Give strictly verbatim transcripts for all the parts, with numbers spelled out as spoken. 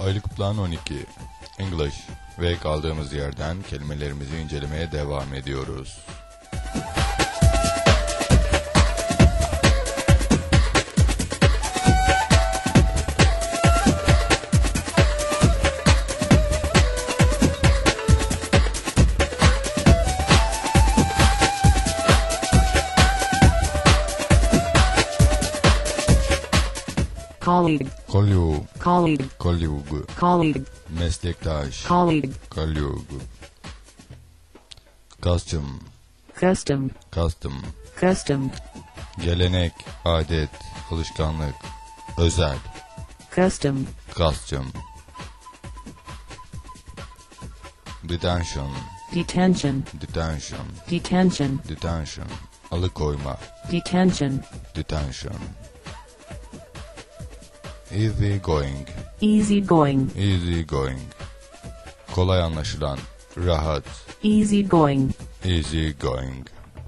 Aylık Plan on iki English ve kaldığımız yerden kelimelerimizi incelemeye devam ediyoruz. Colleague. Colleague. Colleague. Colleague. Colleague. Meslektaş. Colleague. Colleague. Custom. Custom. Custom. Custom. Gelenek, adet, alışkanlık, özel. Custom. Custom. Detention. Detention. Detention. Detention. Detention. Alıkoyma. Detention. Detention. Easy going. Easy going. Easy going. Kolay anlaşılan, rahat. Easy going. Easy going.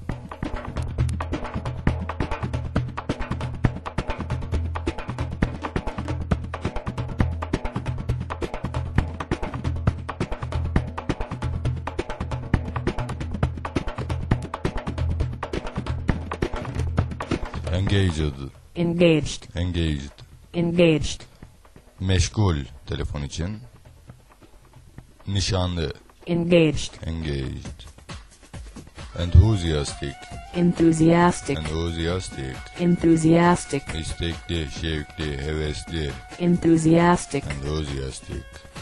Engaged. Engaged. Engaged. Engaged. Meşgul telefon için. Nişanlı. Engaged. Engaged. Enthusiastic. Enthusiastic. Enthusiastic. Enthusiastic. İstekli, şevkli, hevesli. Enthusiastic. Enthusiastic.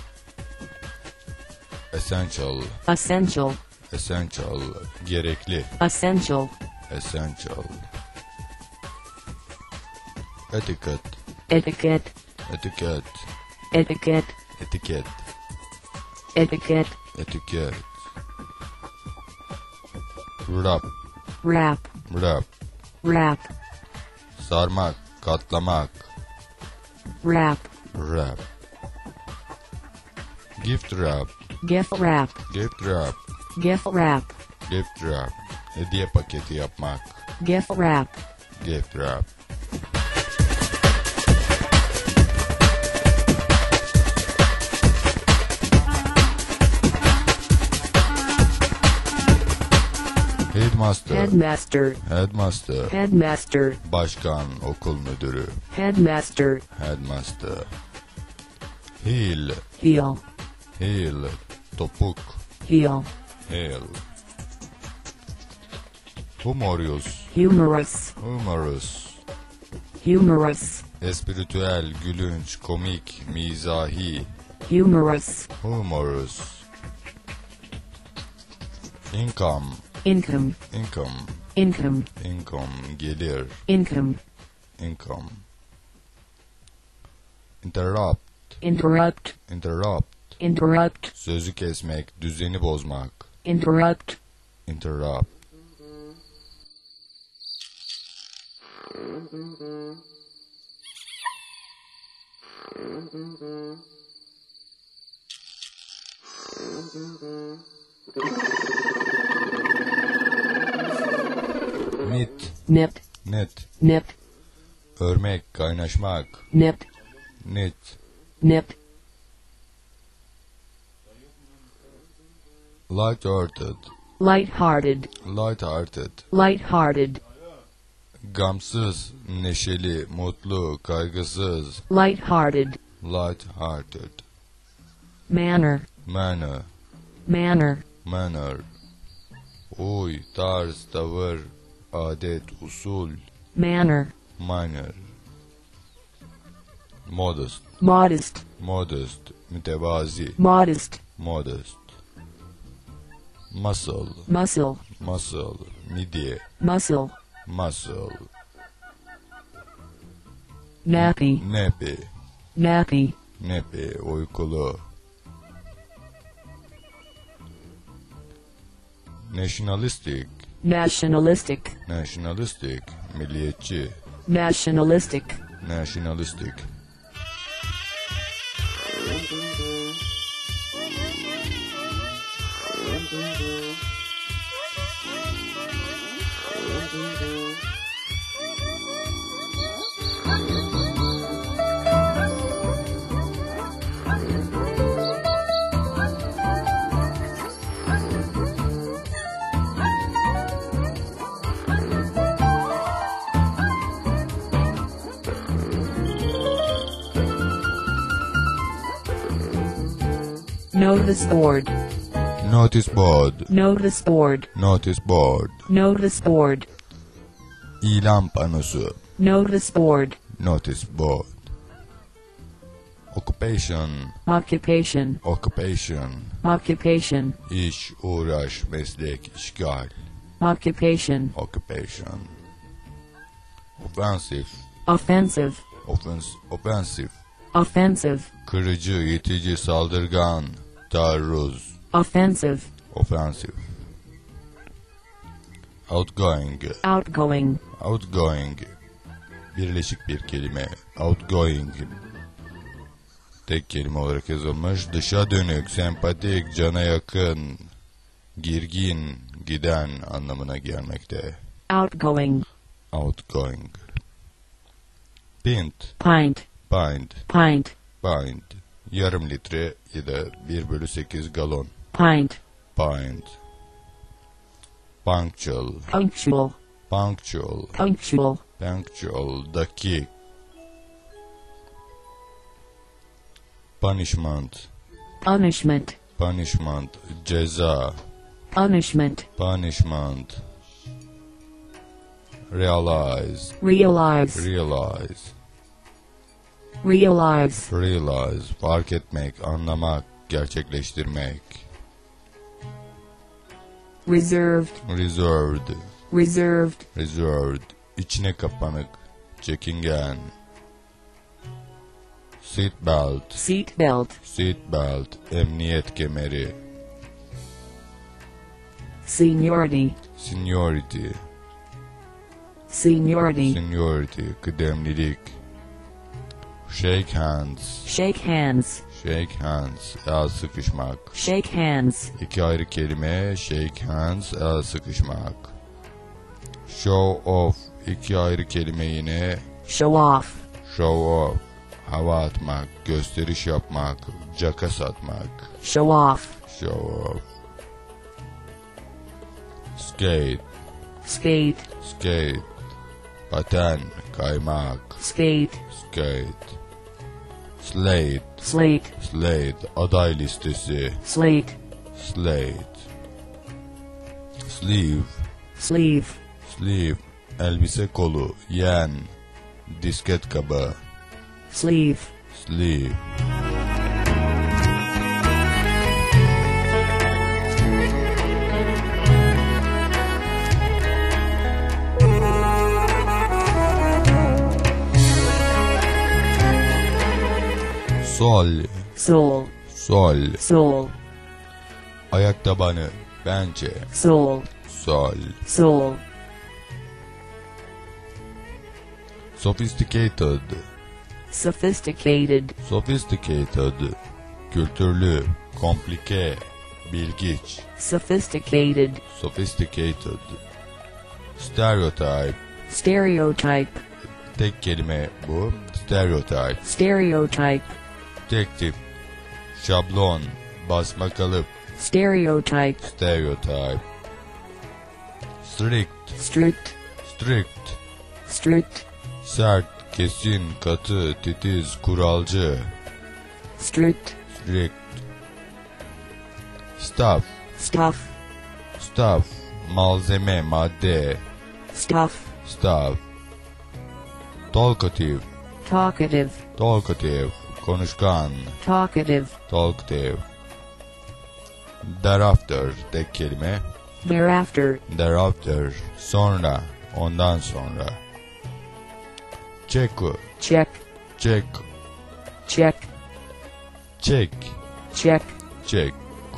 Essential. Essential. Essential. Gerekli. Essential. Essential. Etiquette. Etiquette. Etiquette. Etiquette. Etiquette. Etiquette. Etiquette. Wrap. Wrap. Wrap. Wrap. Sarmak, katlamak. Wrap. Wrap. Gift wrap. Gift wrap. Gift wrap. Gift wrap. Gift wrap. Hediye paketi yapmak. Gift wrap. Gift wrap. Headmaster. Headmaster. Headmaster. Headmaster. Başkan, okul müdürü. Headmaster. Headmaster. Heel. Heel. Heel. Topuk. Heel. Heel. Humorous. Humorous. Humorous. Humorous. Espritüel, gülünç, komik, mizahi. Humorous. Humorous. Income. Income. Income. Income. Income. Gelir. Income. Income. Interrupt. Interrupt. Interrupt. Interrupt. Sözü kesmek, düzeni bozmak. Interrupt. Interrupt. Nit. Nip. Net. Nip. Örmek, kaynaşmak. Nip. Nit. Nip. Light-hearted. Light-hearted. Light-hearted. Light-hearted. Gamsız, neşeli, mutlu, kaygısız. Light-hearted. Light-hearted. Manner. Manner. Manner. Manner. Uy, tarz, tavır, adet, usul. Manner. Manner. Modest. Modest. Modest. Mütevazi. Modest. Modest. Muscle. Muscle. Muscle. Midye. Muscle. Muscle. Nappy. Nepi. Nappy. Nepi. Uykulu. Nationalistic. Nationalistic. Nationalistic. Milliyetçi. Nationalistic. Nationalistic. Notice board. Notice board. Notice board. Notice board. Notice board. İlan panosu. Notice board. Notice board. Occupation. Occupation. Occupation. Occupation. İş, uğraş, meslek, işgal. Occupation. Occupation. Offensive. Offensive. Offens offensive. Offensive. Kırıcı, itici, saldırgan. Taarruz. Offensive. Offensive. Outgoing. Outgoing. Outgoing. Birleşik bir kelime. Outgoing. Tek kelime olarak yazılmış. Dışa dönük, sempatik, cana yakın, girgin, giden anlamına gelmekte. Outgoing. Outgoing. Pint. Pint. Pint. Pint. Pint. Yarım litre ya da bir bölü sekiz galon. Pint. Pint. Punctual. Punctual. Punctual. Punctual. Punctual. Dakik. Punishment. Punishment. Punishment. Ceza. Punishment. Punishment. Realize. Realize. Realize. Realize. Realize. Fark etmek, anlamak, gerçekleştirmek. Reserved. Reserved. Reserved. Reserved. İçine kapanık, çekingen. Seatbelt. Seatbelt. Seatbelt. Emniyet kemeri. Seniority. Seniority. Seniority. Seniority. Kıdemlilik. Shake hands. Shake hands. Shake hands. El sıkışmak. Shake hands. İki ayrı kelime. Shake hands. El sıkışmak. Show off. İki ayrı kelime yine. Show off. Show off. Hava atmak. Gösteriş yapmak. Caka satmak. Show off. Show off. Skate. Skate. Skate. Paten. Kaymak. Skate. Skate. Slate. Slate. Slate. Aday listesi. Slate. Slate. Sleeve. Sleeve. Sleeve. Elbise kolu. Yen. Disket kabı. Sleeve. Sleeve. Sol. Soul. Sol. Soul. Ayak tabanı. Bence. Soul. Sol. Soul. Sophisticated. Sophisticated. Sophisticated. Kültürlü. Komplike. Bilgiç. Sophisticated. Sophisticated. Stereotype. Stereotype. Tek kelime bu. Stereotype. Stereotype. Tek tip. Şablon. Basma kalıp. Stereotype. Stereotype. Strict. Strict. Strict. Strict. Sert, kesin, katı, titiz, kuralcı. Strict. Strict. Stuff. Stuff. Stuff. Malzeme, madde. Stuff. Stuff. Talkative. Talkative. Talkative. Konuşkan. Talkative. Talkative. Thereafter. Tek kelime. Thereafter. Thereafter. Sonra. Ondan sonra. Check. Check. Check. Check. Check. Check. Check.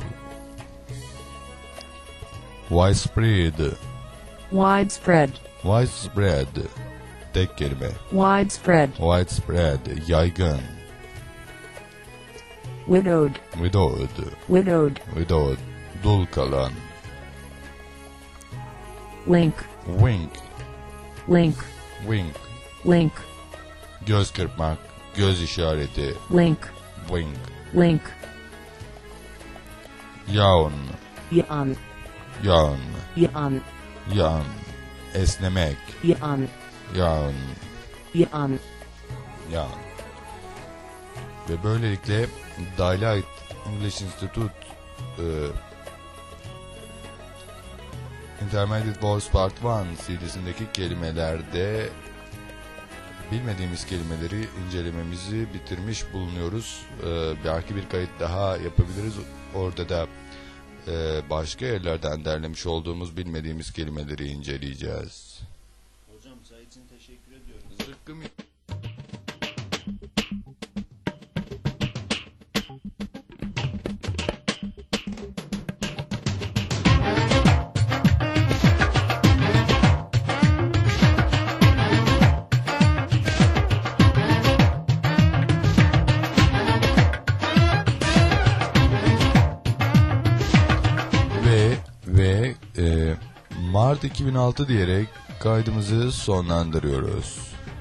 Widespread. Widespread. Widespread. Tek kelime. Widespread. Widespread. Yaygın. Widowed. Widowed. Widowed. Widowed. Dul kalan. Link. Wink. Link. Wink. Link. Göz kırpmak. Göz işareti. Link. Wink. Link. Yawn. Yawn. Yawn. Yawn. Yawn. Esnemek. Yawn. Yawn. Yawn. Yawn. Ve böylelikle Daylight English Institute e, Intermediate Words Part bir C D'sindeki kelimelerde bilmediğimiz kelimeleri incelememizi bitirmiş bulunuyoruz. Ee, belki bir kayıt daha yapabiliriz. Orada da e, başka yerlerden derlemiş olduğumuz bilmediğimiz kelimeleri inceleyeceğiz. Hocam çay için teşekkür ediyorum. Zıkkım. Ve ve e, Mart iki bin altı diyerek kaydımızı sonlandırıyoruz.